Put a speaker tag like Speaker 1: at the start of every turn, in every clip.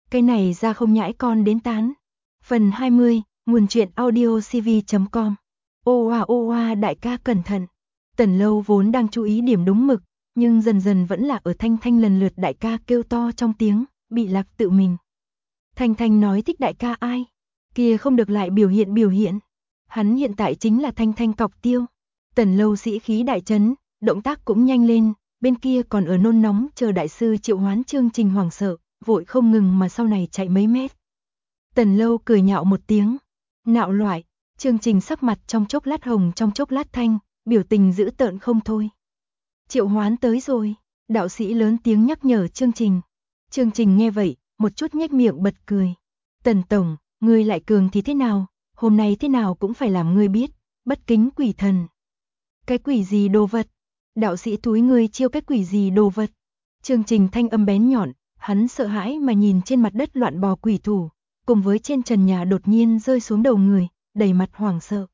Speaker 1: Cái này ra không nhãi con đến tán. Phần 20, nguồn truyện audiocv.com. Ô oa đại ca cẩn thận. Tần Lâu vốn đang chú ý điểm đúng mực, nhưng dần dần vẫn là ở Thanh Thanh lần lượt đại ca kêu to trong tiếng, bị lạc tự mình. Thanh Thanh nói thích đại ca ai? Kia không được lại biểu hiện. Hắn hiện tại chính là Thanh Thanh cọc tiêu. Tần Lâu sĩ khí đại chấn, động tác cũng nhanh lên, bên kia còn ở nôn nóng chờ đại sư triệu hoán chương trình hoảng sợ, vội không ngừng mà sau này chạy mấy mét. Tần Lâu cười nhạo một tiếng. Nạo loại, chương trình sắc mặt trong chốc lát hồng trong chốc lát thanh, biểu tình dữ tợn không thôi. Triệu hoán tới rồi, đạo sĩ lớn tiếng nhắc nhở chương trình. Chương trình nghe vậy, một chút nhếch miệng bật cười. Tần tổng, ngươi lại cường thì thế nào, hôm nay thế nào cũng phải làm ngươi biết, bất kính quỷ thần. Cái quỷ gì đồ vật? Đạo sĩ túi ngươi chiêu cái quỷ gì đồ vật? Chương trình thanh âm bén nhọn, hắn sợ hãi mà nhìn trên mặt đất loạn bò quỷ thủ, cùng với trên trần nhà đột nhiên rơi xuống đầu người, đầy mặt hoảng sợ.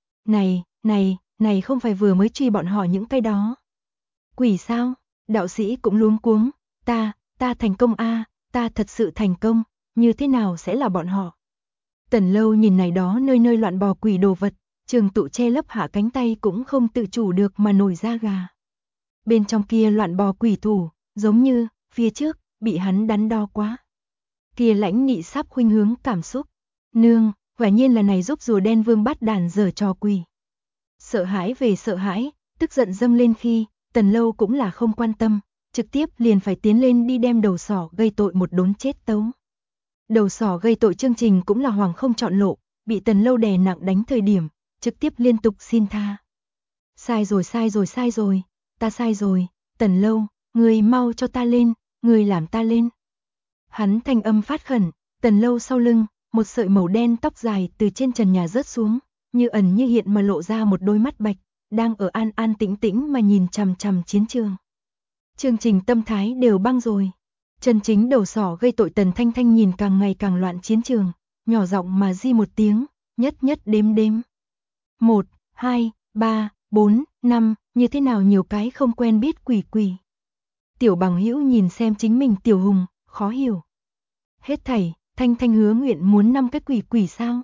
Speaker 1: Này không phải vừa mới truy bọn họ những cái đó. Quỷ sao? Đạo sĩ cũng luống cuống, ta thành công a, ta thật sự thành công, như thế nào sẽ là bọn họ? Tần Lâu nhìn này đó nơi loạn bò quỷ đồ vật, Trường Tụ che lấp hạ cánh tay cũng không tự chủ được mà nổi da gà. Bên trong kia loạn bò quỷ thủ, giống như, phía trước, bị hắn đắn đo quá. Kia lãnh nị sắp khuynh hướng cảm xúc. Nương, quả nhiên là này giúp rùa đen vương bắt đàn giở trò quỷ. Sợ hãi về sợ hãi, tức giận dâng lên khi, Tần Lâu cũng là không quan tâm, trực tiếp liền phải tiến lên đi đem đầu sỏ gây tội một đốn chết tấu. Đầu sỏ gây tội chương trình cũng là hoàng không chọn lộ, bị Tần Lâu đè nặng đánh thời điểm, trực tiếp liên tục xin tha. Sai rồi, ta sai rồi, Tần Lâu, ngươi mau cho ta lên, ngươi làm ta lên. Hắn thanh âm phát khẩn, Tần Lâu sau lưng, một sợi màu đen tóc dài từ trên trần nhà rớt xuống, như ẩn như hiện mà lộ ra một đôi mắt bạch, đang ở an an tĩnh tĩnh mà nhìn chằm chằm chiến trường. Chương trình tâm thái đều băng rồi. Chân chính đầu sỏ gây tội Tần Thanh Thanh nhìn càng ngày càng loạn chiến trường, nhỏ giọng mà di một tiếng, nhất đếm. 1, 2, 3, 4, 5, như thế nào nhiều cái không quen biết quỷ. Tiểu Bằng Hữu nhìn xem chính mình Tiểu Hùng, khó hiểu. Hết thảy, Thanh Thanh hứa nguyện muốn 5 cái quỷ sao?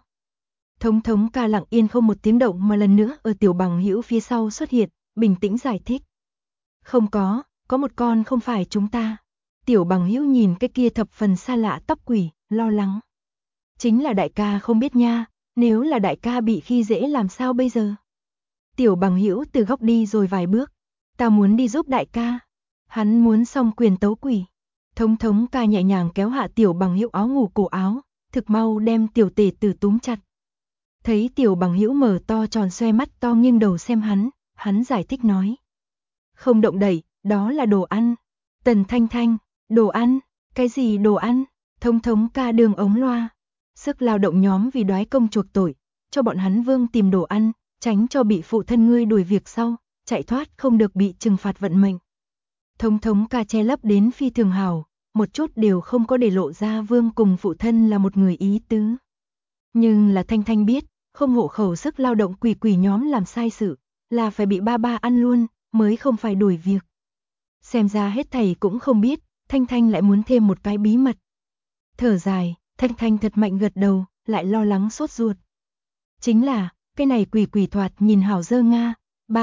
Speaker 1: Thống ca lặng yên không một tiếng động mà lần nữa ở Tiểu Bằng Hữu phía sau xuất hiện, bình tĩnh giải thích. Không có một con không phải chúng ta. Tiểu Bằng Hữu nhìn cái kia thập phần xa lạ tóc quỷ, lo lắng. Chính là đại ca không biết nha, nếu là đại ca bị khi dễ làm sao bây giờ? Tiểu Bằng Hữu từ góc đi rồi vài bước, ta muốn đi giúp đại ca. Hắn muốn xong quyền tấu quỷ. Thống ca nhẹ nhàng kéo hạ Tiểu Bằng Hữu áo ngủ cổ áo, thực mau đem Tiểu Tể Tử túm chặt. Thấy Tiểu Bằng Hữu mở to tròn xoe mắt to nghiêng đầu xem hắn giải thích nói. Không động đậy, đó là đồ ăn. Tần Thanh Thanh, đồ ăn, cái gì đồ ăn? Thống ca đường ống loa. Sức lao động nhóm vì đoái công chuộc tội, cho bọn hắn vương tìm đồ ăn, tránh cho bị phụ thân ngươi đuổi việc sau, chạy thoát không được bị trừng phạt vận mệnh. Thống ca che lấp đến phi thường hào, một chút đều không có để lộ ra vương cùng phụ thân là một người ý tứ. Nhưng là Thanh Thanh biết, không hộ khẩu sức lao động quỷ nhóm làm sai sự, là phải bị ba ăn luôn, mới không phải đuổi việc. Xem ra hết thầy cũng không biết, Thanh Thanh lại muốn thêm một cái bí mật. Thở dài, Thanh Thanh thật mạnh gật đầu, lại lo lắng sốt ruột. Chính là, cái này quỷ thoạt nhìn hảo dơ nga,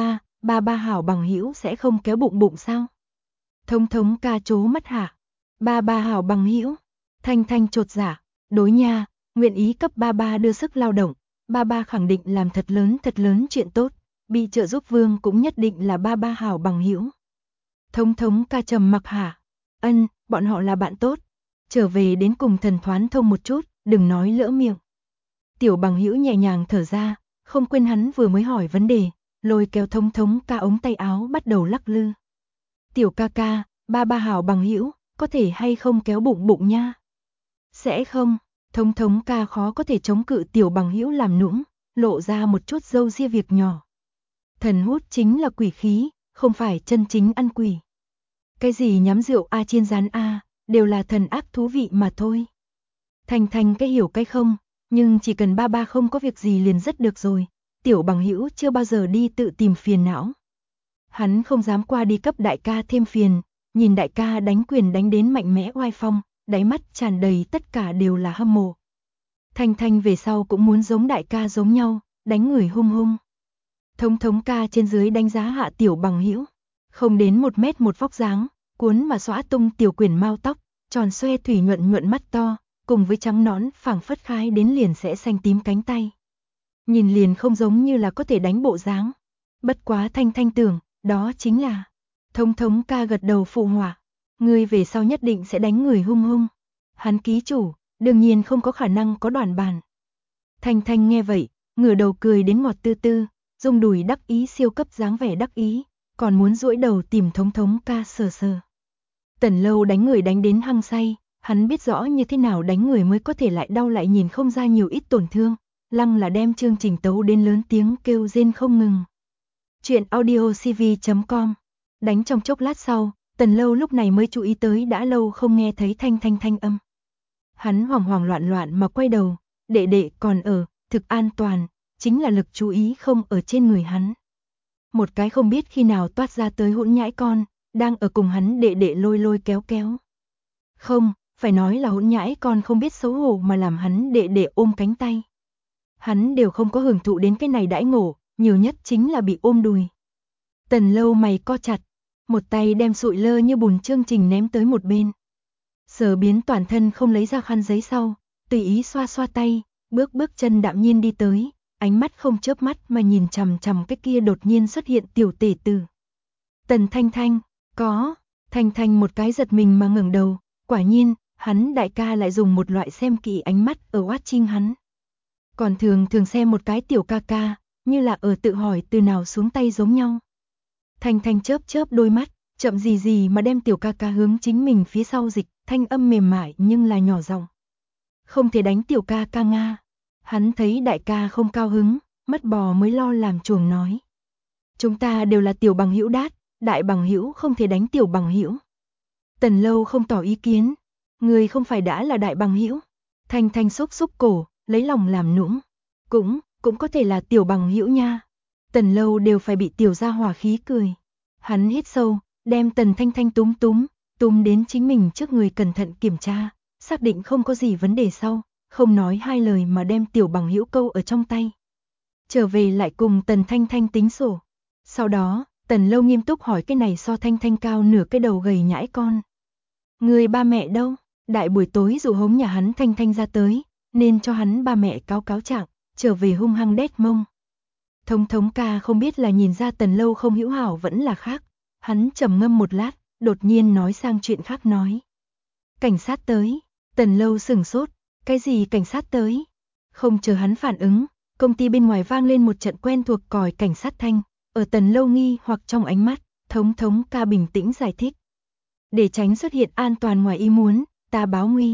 Speaker 1: ba hảo Bằng Hữu sẽ không kéo bụng sao? Thống ca chố mắt hạ. Ba hảo Bằng Hữu. Thanh Thanh chột dạ, đối nha, nguyện ý cấp ba đưa sức lao động, ba khẳng định làm thật lớn chuyện tốt, bị trợ giúp vương cũng nhất định là ba hảo Bằng Hữu. Thống ca trầm mặc hạ. Bọn họ là bạn tốt. Trở về đến cùng thần thoán thông một chút, đừng nói lỡ miệng. Tiểu Bằng Hữu nhẹ nhàng thở ra, không quên hắn vừa mới hỏi vấn đề, lôi kéo thống ca ống tay áo bắt đầu lắc lư. Tiểu ca, ba hảo Bằng Hữu, có thể hay không kéo bụng nha? Sẽ không, thống ca khó có thể chống cự Tiểu Bằng Hữu làm nũng, lộ ra một chút râu ria việc nhỏ. Thần hút chính là quỷ khí, không phải chân chính ăn quỷ. Cái gì nhắm rượu chiên rán đều là thần ác thú vị mà thôi. Thanh cái hiểu cái không, nhưng chỉ cần ba không có việc gì liền rất được rồi. Tiểu Bằng Hữu chưa bao giờ đi tự tìm phiền não. Hắn không dám qua đi cấp đại ca thêm phiền, nhìn đại ca đánh quyền đánh đến mạnh mẽ oai phong, đáy mắt tràn đầy tất cả đều là hâm mộ. Thanh Thanh về sau cũng muốn giống đại ca giống nhau, đánh người hung hung. Thống ca trên dưới đánh giá hạ Tiểu Bằng Hữu, không đến 1 mét 1 vóc dáng, cuốn mà xõa tung tiểu quyển mao tóc, tròn xoe thủy nhuận mắt to, cùng với trắng nõn phảng phất khai đến liền sẽ xanh tím cánh tay. Nhìn liền không giống như là có thể đánh bộ dáng. Bất quá Thanh Thanh tưởng, đó chính là. Thống ca gật đầu phụ họa, ngươi về sau nhất định sẽ đánh người hung hung. Hắn ký chủ, đương nhiên không có khả năng có đoàn bàn. Thanh Thanh nghe vậy, ngửa đầu cười đến ngọt tư tư, dùng đùi đắc ý siêu cấp dáng vẻ đắc ý, còn muốn duỗi đầu tìm thống ca sờ sờ. Tần Lâu đánh người đánh đến hăng say, hắn biết rõ như thế nào đánh người mới có thể lại đau lại nhìn không ra nhiều ít tổn thương, lăng là đem chương trình tấu đến lớn tiếng kêu rên không ngừng. Chuyện audiocv.com. Đánh trong chốc lát sau, Tần Lâu lúc này mới chú ý tới đã lâu không nghe thấy Thanh Thanh thanh âm. Hắn hoảng loạn mà quay đầu, đệ đệ còn ở, thực an toàn, chính là lực chú ý không ở trên người hắn. Một cái không biết khi nào toát ra tới hỗn nhãi con, đang ở cùng hắn đệ đệ lôi kéo. Không, phải nói là hỗn nhãi con không biết xấu hổ mà làm hắn đệ đệ ôm cánh tay. Hắn đều không có hưởng thụ đến cái này đãi ngộ, nhiều nhất chính là bị ôm đùi. Tần Lâu mày co chặt, một tay đem sụi lơ như bùn chương trình ném tới một bên. Sờ biến toàn thân không lấy ra khăn giấy sau, tùy ý xoa tay, bước chân đạm nhiên đi tới, ánh mắt không chớp mắt mà nhìn chằm cái kia đột nhiên xuất hiện tiểu tể tử. Tần Thanh Thanh, có, Thanh Thanh một cái giật mình mà ngẩng đầu, quả nhiên, hắn đại ca lại dùng một loại xem kỹ ánh mắt ở watching hắn. Còn thường xem một cái tiểu ca ca, như là ở tự hỏi từ nào xuống tay giống nhau. Thanh Thanh chớp đôi mắt, chậm gì mà đem tiểu ca ca hướng chính mình phía sau dịch, thanh âm mềm mại nhưng là nhỏ giọng. Không thể đánh tiểu ca ca Nga. Hắn thấy đại ca không cao hứng, mất bò mới lo làm chuồng nói. Chúng ta đều là tiểu bằng hữu đát, đại bằng hữu không thể đánh tiểu bằng hữu. Tần Lâu không tỏ ý kiến, người không phải đã là đại bằng hữu. Thanh Thanh xúc cổ, lấy lòng làm nũng. Cũng có thể là tiểu bằng hữu nha. Tần Lâu đều phải bị tiểu gia hỏa khí cười. Hắn hít sâu, đem Tần Thanh Thanh túm đến chính mình trước người cẩn thận kiểm tra, xác định không có gì vấn đề sau, không nói hai lời mà đem tiểu bằng hữu câu ở trong tay. Trở về lại cùng Tần Thanh Thanh tính sổ. Sau đó, Tần Lâu nghiêm túc hỏi cái này so Thanh Thanh cao nửa cái đầu gầy nhãi con. Người ba mẹ đâu? Đại buổi tối dụ hống nhà hắn Thanh Thanh ra tới, nên cho hắn ba mẹ cáo trạng, trở về hung hăng đét mông. Thống ca không biết là nhìn ra Tần Lâu không hữu hảo vẫn là khác, hắn trầm ngâm một lát, đột nhiên nói sang chuyện khác nói. Cảnh sát tới, Tần Lâu sửng sốt, cái gì cảnh sát tới? Không chờ hắn phản ứng, công ty bên ngoài vang lên một trận quen thuộc còi cảnh sát thanh, ở Tần Lâu nghi hoặc trong ánh mắt, thống ca bình tĩnh giải thích. Để tránh xuất hiện an toàn ngoài ý muốn, ta báo nguy.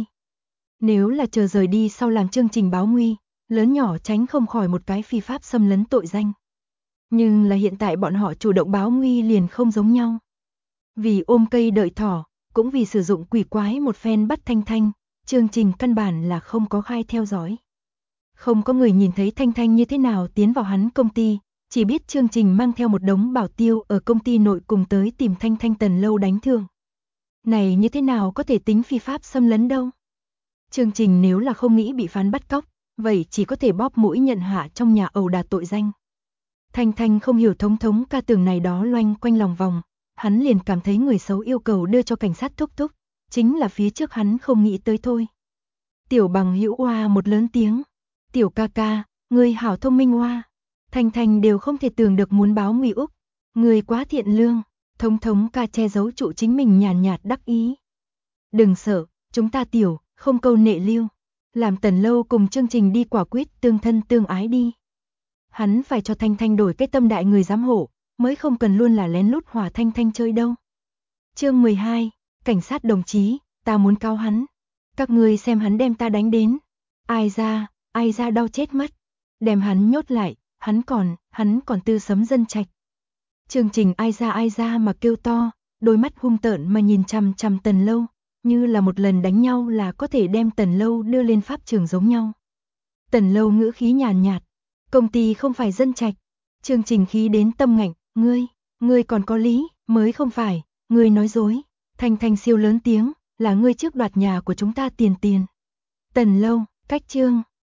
Speaker 1: Nếu là chờ rời đi sau làm chương trình báo nguy, lớn nhỏ tránh không khỏi một cái phi pháp xâm lấn tội danh. Nhưng là hiện tại bọn họ chủ động báo nguy liền không giống nhau. Vì ôm cây đợi thỏ, cũng vì sử dụng quỷ quái một phen bắt Thanh Thanh, chương trình căn bản là không có khai theo dõi. Không có người nhìn thấy Thanh Thanh như thế nào tiến vào hắn công ty, chỉ biết chương trình mang theo một đống bảo tiêu ở công ty nội cùng tới tìm Thanh Thanh. Tần Lâu đánh thương. Này như thế nào có thể tính phi pháp xâm lấn đâu. Chương trình nếu là không nghĩ bị phán bắt cóc, vậy chỉ có thể bóp mũi nhận hạ trong nhà ẩu đả tội danh. Thanh Thanh không hiểu thống ca tưởng này đó loanh quanh lòng vòng, hắn liền cảm thấy người xấu yêu cầu đưa cho cảnh sát thúc, chính là phía trước hắn không nghĩ tới thôi. Tiểu bằng hữu oa một lớn tiếng, tiểu ca ca, người hảo thông minh oa. Thanh Thanh đều không thể tưởng được muốn báo nguy úc, người quá thiện lương. Thống ca che giấu trụ chính mình nhàn nhạt đắc ý. Đừng sợ, chúng ta tiểu, không câu nệ liêu. Làm Tần Lâu cùng chương trình đi quả quyết tương thân tương ái đi. Hắn phải cho Thanh Thanh đổi cái tâm đại người giám hộ, mới không cần luôn là lén lút hòa Thanh Thanh chơi đâu. Chương 12, cảnh sát đồng chí, ta muốn cáo hắn. Các người xem hắn đem ta đánh đến. Ai ra đau chết mất. Đem hắn nhốt lại, hắn còn tư sấm dân trạch. Chương trình ai ra mà kêu to, đôi mắt hung tợn mà nhìn chằm Tần Lâu, như là một lần đánh nhau là có thể đem Tần Lâu đưa lên pháp trường giống nhau. Tần Lâu ngữ khí nhàn nhạt, công ty không phải dân trạch. Chương trình khí đến tâm ngạnh, ngươi còn có lý, mới không phải, ngươi nói dối. Thanh Thanh siêu lớn tiếng, là ngươi trước đoạt nhà của chúng ta tiền. Tần Lâu, cách chương